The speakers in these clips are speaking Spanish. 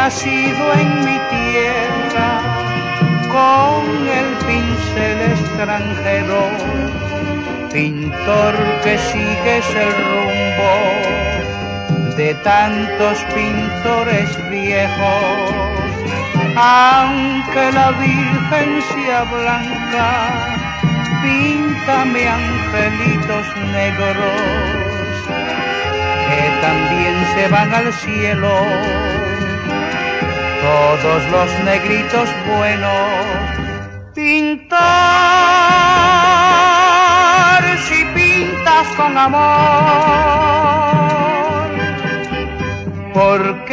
nacido en mi tierra con el pincel extranjero, pintor que sigues el rumbo de tantos pintores viejos. Aunque la Virgen sea blanca, píntame angelitos negros que también se van al cielo. Todos los negritos buenos, pintar si pintas con amor, ¿por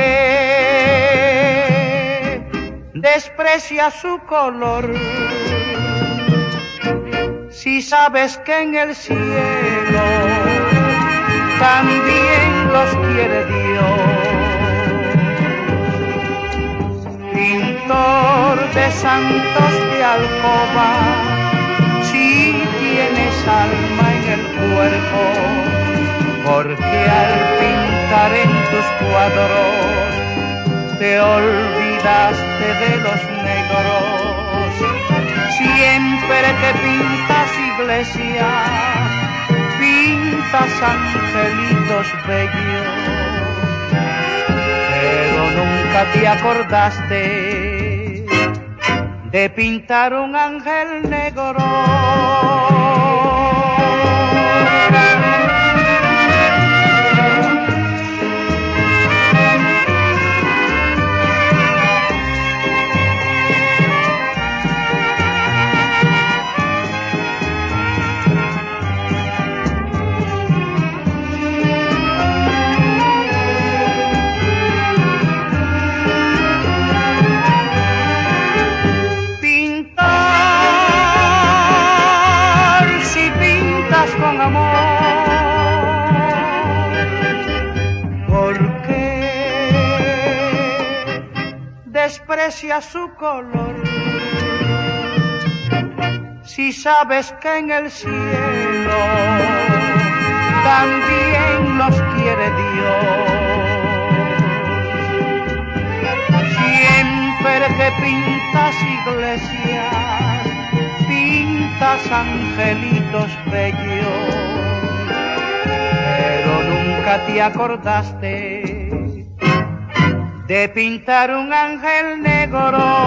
qué desprecias su color? Si sabes que en el cielo también los quiere Dios. Pintor de santos de alcoba, si tienes alma en el cuerpo, porque al pintar en tus cuadros te olvidaste de los negros. Siempre que pintas iglesias, pintas angelitos bellos, pero nunca te acordaste de pintar un ángel negro. Con amor, ¿por qué desprecias su color? Si sabes que en el cielo también los quiere Dios. Siempre que pintas iglesias, pintas angelitos bellos, pero nunca te acordaste de pintar un ángel negro.